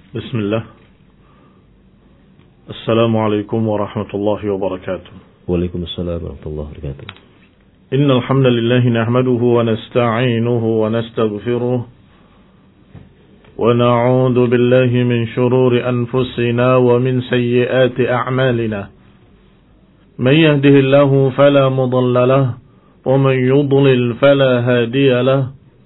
بسم الله. السلام عليكم ورحمة الله وبركاته. وعليكم السلام ورحمة الله وبركاته. إن الحمد لله نحمده ونستعينه ونستغفره ونعوذ بالله من شرور أنفسنا ومن سيئات أعمالنا. من يهده الله فلا مضل له ومن يضلل فلا هادي له.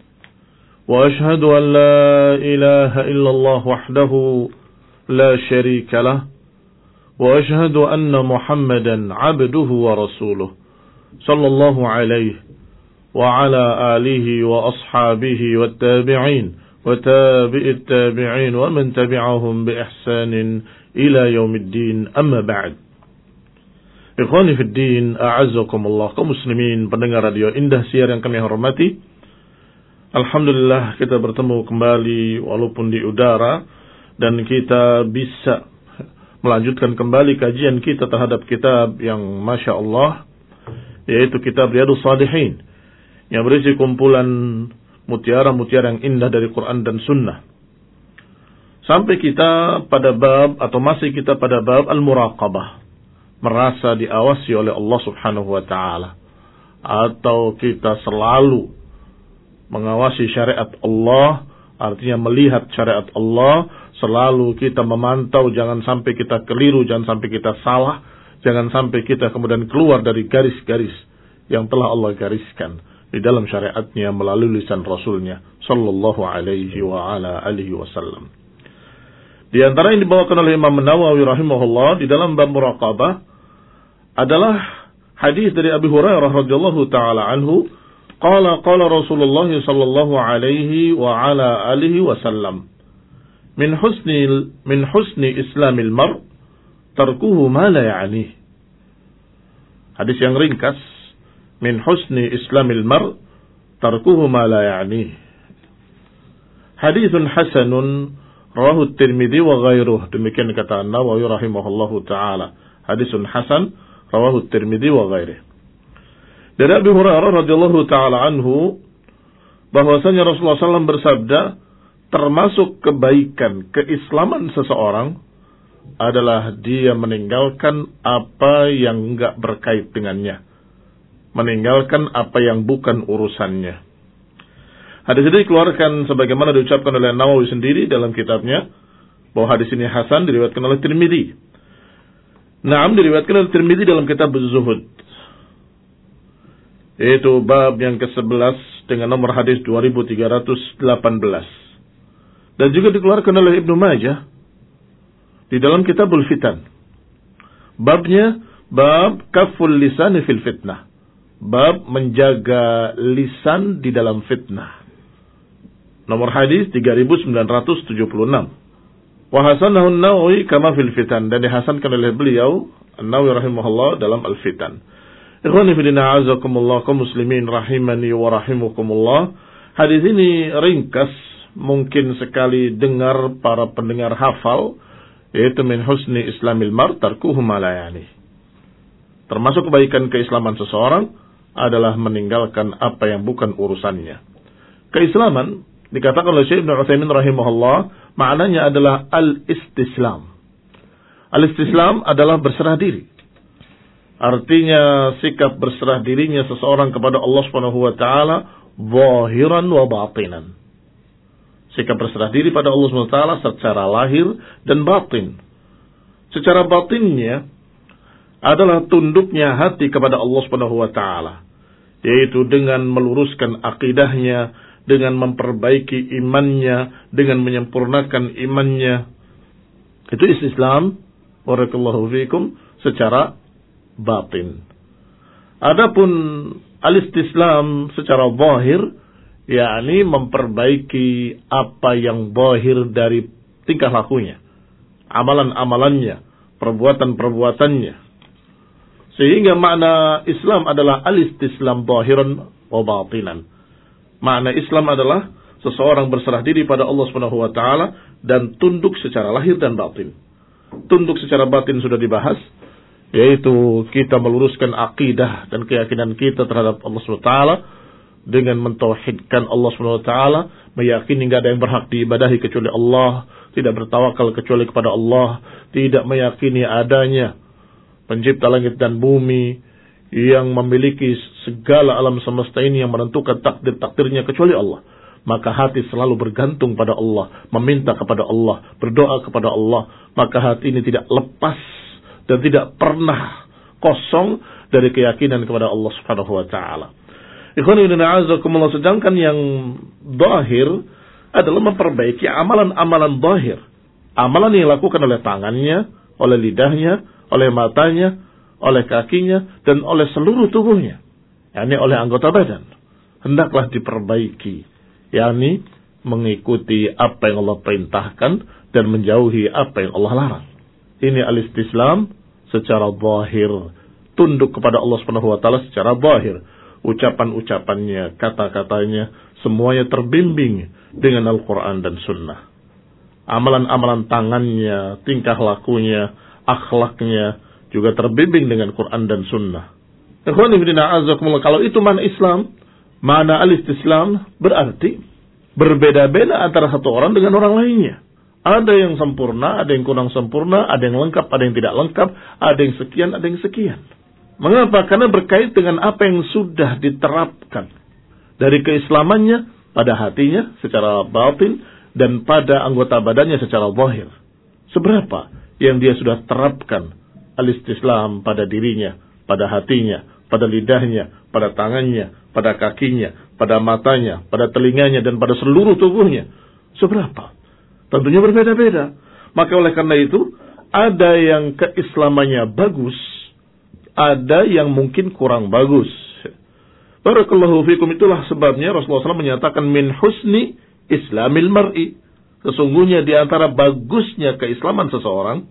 وأشهد أن لا إله إلا الله وحده لا شريك له. وأشهد أن محمدا عبده ورسوله صلى الله عليه وعلى آله وأصحابه والتابعين وتابع التابعين ومن تبعهم بإحسان إلى يوم الدين. أما بعد. Ikhwani fi din, a'azzakumullah, kaum muslimin pendengar radio Indah Siar yang kami hormati. Alhamdulillah kita bertemu kembali walaupun di udara, dan kita bisa melanjutkan kembali kajian kita terhadap kitab yang Masya Allah, yaitu kitab Riyadhus Shalihin, yang berisi kumpulan mutiara-mutiara yang indah dari Quran dan Sunnah. Sampai kita pada bab, atau masih kita pada bab Al-Muraqabah, merasa diawasi oleh Allah Subhanahu wa ta'ala, atau kita selalu mengawasi syariat Allah, artinya melihat syariat Allah, selalu kita memantau, jangan sampai kita keliru, jangan sampai kita salah, jangan sampai kita kemudian keluar dari garis-garis yang telah Allah gariskan di dalam syariatnya melalui lisan Rasulnya sallallahu alaihi wa ala alihi wasallam. Di antara yang dibawakan oleh Imam Nawawi rahimahullah di dalam bab muraqabah adalah hadis dari Abi Hurairah radhiyallahu taala anhu, qala Rasulullah sallallahu alaihi wa ala alihi wasallam, min husni islamil mar tarkuhu ma la ya'nih. Hadis yang ringkas, min husni islamil mar tarkuhu ma la ya'nih. Haditsun hasanun rawahu Tirmidzi wa ghairuh. Demikian kata Nawawi rahimahullahu taala. Haditsun hasan rawahu Tirmidzi wa ghairuh. Dari Abi Hurairah radhiyallahu taala anhu bahwasanya Rasulullah SAW bersabda, termasuk kebaikan keislaman seseorang adalah dia meninggalkan apa yang enggak berkait dengannya, meninggalkan apa yang bukan urusannya. Hadis ini dikeluarkan sebagaimana diucapkan oleh Nawawi sendiri dalam kitabnya, bahwa hadis ini hasan, diriwayatkan oleh Tirmidzi. Naam, diriwayatkan oleh Tirmidzi dalam kitab Az-Zuhud, yaitu bab yang ke-11 dengan nomor hadis 2318. Dan juga dikeluarkan oleh Ibnu Majah di dalam Kitabul Fitan. Babnya bab kaful lisan fil fitnah, bab menjaga lisan di dalam fitnah. Nomor hadis 3976. Wa hasanahu an-Nawawi kama fil fitan, dan dihasankan oleh beliau An-Nawawi rahimahullah dalam Al-Fitan. Ikhwani fillah a'azakumullah, kaum muslimin rahimani wa rahimakumullah. Hadis ini ringkas, mungkin sekali dengar para pendengar hafal, yaitu min husni islamil mar tarkuhu ma la ya'nih. Termasuk kebaikan keislaman seseorang adalah meninggalkan apa yang bukan urusannya. Keislaman dikatakan oleh Syekh Ibnu Utsaimin rahimahullah, maknanya adalah al-istislam. Al-istislam adalah berserah diri. Artinya sikap berserah dirinya seseorang kepada Allah Subhanahu wa taala zahiran wa batinan. Sikap berserah diri pada Allah Subhanahu wa taala secara lahir dan batin. Secara batinnya adalah tunduknya hati kepada Allah Subhanahu wa taala, yaitu dengan meluruskan akidahnya, dengan memperbaiki imannya, dengan menyempurnakan imannya. Itu Islam, barakallahu fikum, secara batin. Adapun al-istislam secara zahir, yakni memperbaiki apa yang zahir dari tingkah lakunya, amalan-amalannya, perbuatan-perbuatannya. Sehingga makna Islam adalah al-istislam zahiran wa batinan. Makna Islam adalah seseorang berserah diri pada Allah Subhanahu wa taala dan tunduk secara lahir dan batin. Tunduk secara batin sudah dibahas, yaitu kita meluruskan akidah dan keyakinan kita terhadap Allah SWT dengan mentauhidkan Allah Subhanahu wa taala, meyakini enggak ada yang berhak diibadahi kecuali Allah, tidak bertawakal kecuali kepada Allah, tidak meyakini adanya pencipta langit dan bumi yang memiliki segala alam semesta ini, yang menentukan takdir-takdirnya kecuali Allah. Maka hati selalu bergantung pada Allah, meminta kepada Allah, berdoa kepada Allah. Maka hati ini tidak lepas dan tidak pernah kosong dari keyakinan kepada Allah Subhanahu wa taala. Ikhwan fillah a'azzakumullah, sedangkan yang zahir adalah memperbaiki amalan-amalan zahir. Amalan yang dilakukan oleh tangannya, oleh lidahnya, oleh matanya, oleh kakinya, dan oleh seluruh tubuhnya. yakni oleh anggota badan. Hendaklah diperbaiki, yakni mengikuti apa yang Allah perintahkan dan menjauhi apa yang Allah larang. Ini al-istislam secara zahir, tunduk kepada Allah Subhanahu wa taala secara zahir. Ucapan-ucapannya, kata-katanya, semuanya terbimbing dengan Al-Quran dan Sunnah. Amalan-amalan tangannya, tingkah lakunya, akhlaknya juga terbimbing dengan Quran dan Sunnah. Kalau itu mana Islam, mana al-istislam, berarti berbeda-beda antara satu orang dengan orang lainnya. Ada yang sempurna, ada yang kurang sempurna, ada yang lengkap, ada yang tidak lengkap, ada yang sekian, ada yang sekian. Mengapa? Karena berkait dengan apa yang sudah diterapkan dari keislamannya pada hatinya secara batin dan pada anggota badannya secara zahir. Seberapa yang dia sudah terapkan al-istislam pada dirinya, pada hatinya, pada lidahnya, pada tangannya, pada kakinya, pada matanya, pada telinganya, dan pada seluruh tubuhnya. Seberapa? Tentunya berbeda-beda. Maka oleh karena itu, ada yang keislamannya bagus, ada yang mungkin kurang bagus. Barakallahu fikum, itulah sebabnya Rasulullah SAW menyatakan min husni islamil mar'i. Sesungguhnya di antara bagusnya keislaman seseorang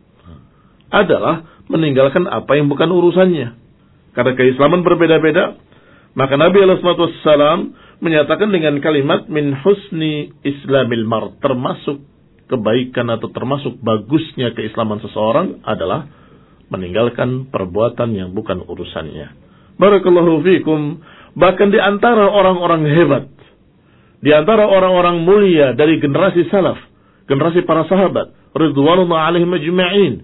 adalah meninggalkan apa yang bukan urusannya. Karena keislaman berbeda-beda, maka Nabi SAW menyatakan dengan kalimat min husni islamil mar', termasuk kebaikan atau termasuk bagusnya keislaman seseorang adalah meninggalkan perbuatan yang bukan urusannya. Barakallahu fikum. Bahkan di antara orang-orang hebat, di antara orang-orang mulia dari generasi salaf, generasi para sahabat, ridwanullah alaihim ajma'in,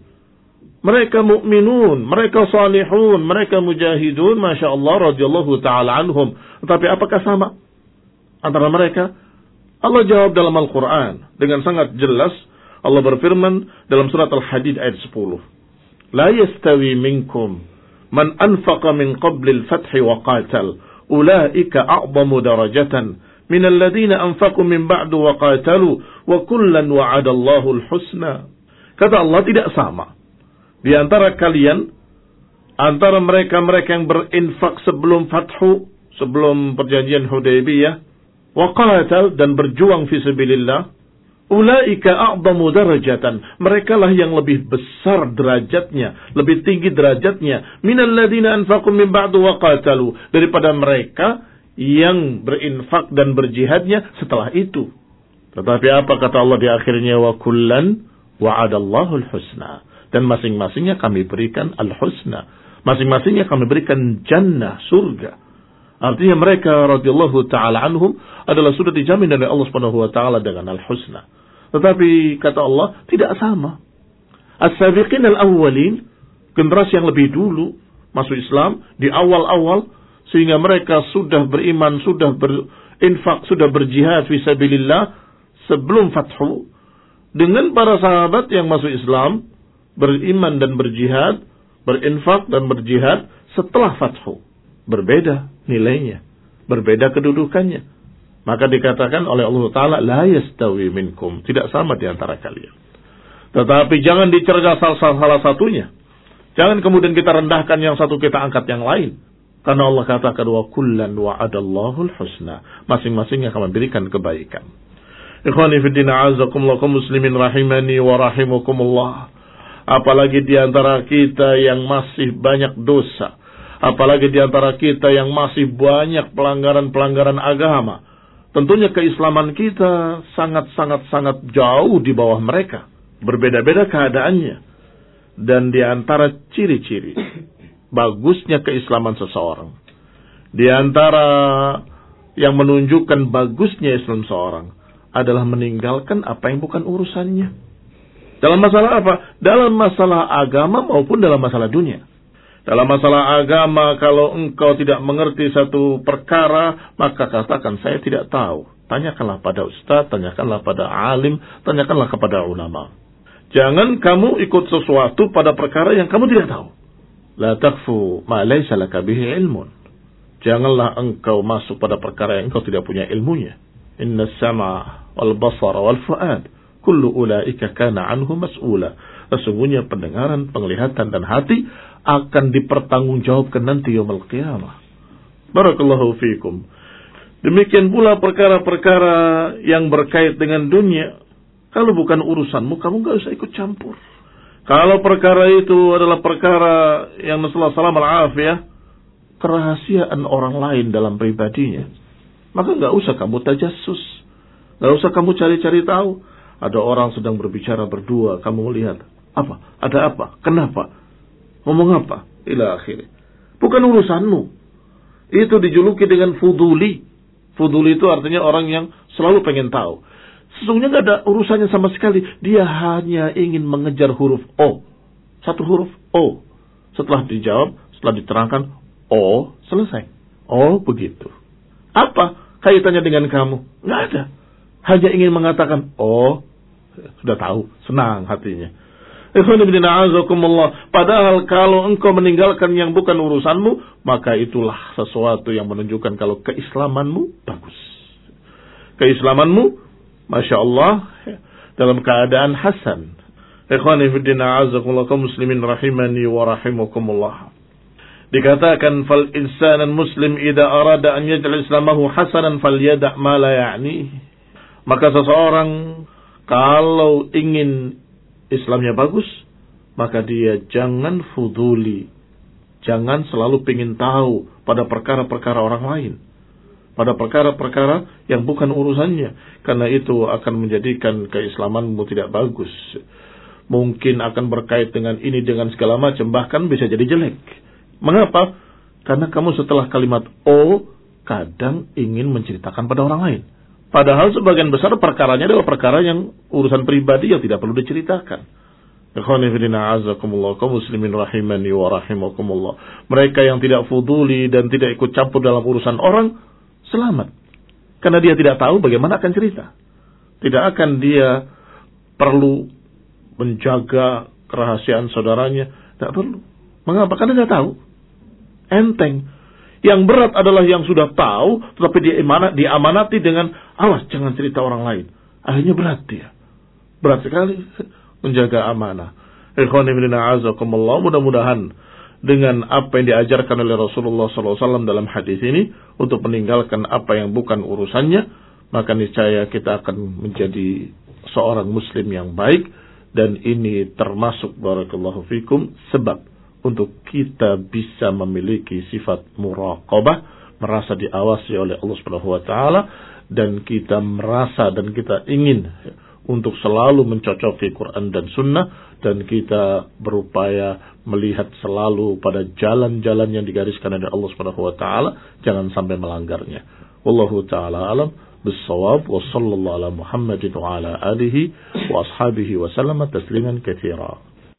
mereka mukminun, mereka salihun, mereka mujahidun, Masya Allah, radhiyallahu ta'ala anhum. Tetapi apakah sama antara mereka? Allah jawab dalam Al-Quran dengan sangat jelas. Allah berfirman dalam surat Al-Hadid ayat 10. La yastawi minkum man anfaqa min qabli al-fathi wa qatal. Ulaika a'zamu darajatan min alladhina anfaqu min ba'du wa qatalu wa kullan wa'ada Allahu al-husna. Kata Allah, tidak sama di antara kalian, antara mereka-mereka yang berinfak sebelum fathu, sebelum perjanjian Hudaybiyah, wa qatal, dan berjuang fi sabilillah. Ulaika a'zamu darajatan, mereka lah yang lebih besar derajatnya, lebih tinggi derajatnya, minal ladzina anfaqu min ba'du wa qatalu, daripada mereka yang berinfak dan berjihadnya setelah itu. Tetapi apa kata Allah di akhirnya? Wa kullan wa'adallahu al-husna, dan masing-masingnya kami berikan al-husna, masing-masingnya kami berikan jannah, surga. Artinya mereka radhiyallahu ta'ala anhum adalah sudah dijamin oleh Allah Subhanahu wa ta'ala dengan al-husna. Tetapi kata Allah, tidak sama. As-sabiqin al-awwalin, generasi yang lebih dulu masuk Islam di awal-awal, sehingga mereka sudah beriman, sudah berinfak, sudah berjihad fi sabilillah sebelum fathu, dengan para sahabat yang masuk Islam, beriman dan berjihad, berinfak dan berjihad setelah fathu. Berbeda nilainya, berbeda kedudukannya. Maka dikatakan oleh Allah Ta'ala, la yastawi minkum, tidak sama di antara kalian. Tetapi jangan dicerca salah satunya. Jangan kemudian kita rendahkan yang satu, kita angkat yang lain. Karena Allah katakan, wa kullan wa'adallahu al-husna, masing-masing akan memberikan kebaikan. Ikhwani fiddin a'azakumullah, muslimin rahimani wa rahimukumullah. Apalagi di antara kita yang masih banyak dosa, apalagi di antara kita yang masih banyak pelanggaran-pelanggaran agama. Tentunya keislaman kita sangat jauh di bawah mereka. Berbeda-beda keadaannya. Dan di antara ciri-ciri bagusnya keislaman seseorang, di antara yang menunjukkan bagusnya Islam seorang adalah meninggalkan apa yang bukan urusannya. Dalam masalah apa? Dalam masalah agama maupun dalam masalah dunia. Dalam masalah agama, kalau engkau tidak mengerti satu perkara, maka katakan saya tidak tahu. Tanyakanlah pada ustaz, tanyakanlah pada alim, tanyakanlah kepada ulama. Jangan kamu ikut sesuatu pada perkara yang kamu tidak tahu. La takfu ma laysa laka bihi ilmun. Janganlah engkau masuk pada perkara yang engkau tidak punya ilmunya. Inna as-sam'a wal basara wal fu'ad kullu ulaika kana anhu mas'ula. Sesungguhnya pendengaran, penglihatan dan hati akan dipertanggungjawabkan nanti yaumul qiyamah. Barakallahu fikum. Demikian pula perkara-perkara yang berkait dengan dunia. Kalau bukan urusanmu, kamu enggak usah ikut campur. Kalau perkara itu adalah perkara yang nasallahu salam al-afiyah, kerahasiaan orang lain dalam pribadinya, maka enggak usah kamu tajassus. Enggak usah kamu cari-cari tahu. Ada orang sedang berbicara berdua, kamu lihat. Apa? Ada apa? Kenapa? Ngomong apa? Ila akhirnya. Bukan urusanmu. Itu dijuluki dengan fuduli. Fuduli itu artinya orang yang selalu pengen tahu. Sesungguhnya nggak ada urusannya sama sekali. Dia hanya ingin mengejar huruf O. Satu huruf O. Setelah dijawab, setelah diterangkan O, selesai. Oh, begitu. Apa kaitannya dengan kamu? Nggak ada. Hanya ingin mengatakan, oh, sudah tahu, senang hatinya. Padahal kalau engkau meninggalkan yang bukan urusanmu, maka itulah sesuatu yang menunjukkan kalau keislamanmu bagus. Keislamanmu, Masya Allah, dalam keadaan hasan. Ikhwani fiddina azakumullah, kaum muslimin rahimani wa rahimakumullah. Dikatakan, fal insanan muslim idza arada an yaj'al islamahu hasanan falyada' ma la ya'ni. Maka seseorang kalau ingin Islamnya bagus, maka dia jangan fuduli. Jangan selalu ingin tahu pada perkara-perkara orang lain. Pada perkara-perkara yang bukan urusannya. Karena itu akan menjadikan keislamanmu tidak bagus. Mungkin akan berkait dengan ini, dengan segala macam. Bahkan bisa jadi jelek. Mengapa? Karena kamu setelah kalimat O, kadang ingin menceritakan pada orang lain. Padahal sebagian besar perkaranya adalah perkara yang urusan pribadi yang tidak perlu diceritakan. Ikhwani fillah azakumullah, kaum muslimin rahimani wa rahimakumullah. Mereka yang tidak fuduli dan tidak ikut campur dalam urusan orang, selamat. Karena dia tidak tahu bagaimana akan cerita. Tidak akan dia perlu menjaga kerahasiaan saudaranya. Tidak perlu. Mengapa? Karena dia tahu. Enteng. Yang berat adalah yang sudah tahu, tetapi dia diamanati dengan, awas jangan cerita orang lain. Akhirnya berat dia. Berat sekali menjaga amanah. Ikhwani fillah azakumullah, mudah-mudahan dengan apa yang diajarkan oleh Rasulullah SAW dalam hadis ini, untuk meninggalkan apa yang bukan urusannya, maka niscaya kita akan menjadi seorang muslim yang baik. Dan ini termasuk, barakallahu fikum, sebab untuk kita bisa memiliki sifat muraqabah, merasa diawasi oleh Allah Subhanahu wa taala, dan kita merasa dan kita ingin untuk selalu mencocoki Quran dan Sunnah, dan kita berupaya melihat selalu pada jalan-jalan yang digariskan oleh Allah Subhanahu wa taala, jangan sampai melanggarnya. Wallahu taala alam bis-shawab, wa sallallahu ala Muhammadin wa ala alihi wa ashabihi wa sallama tasliman katsira.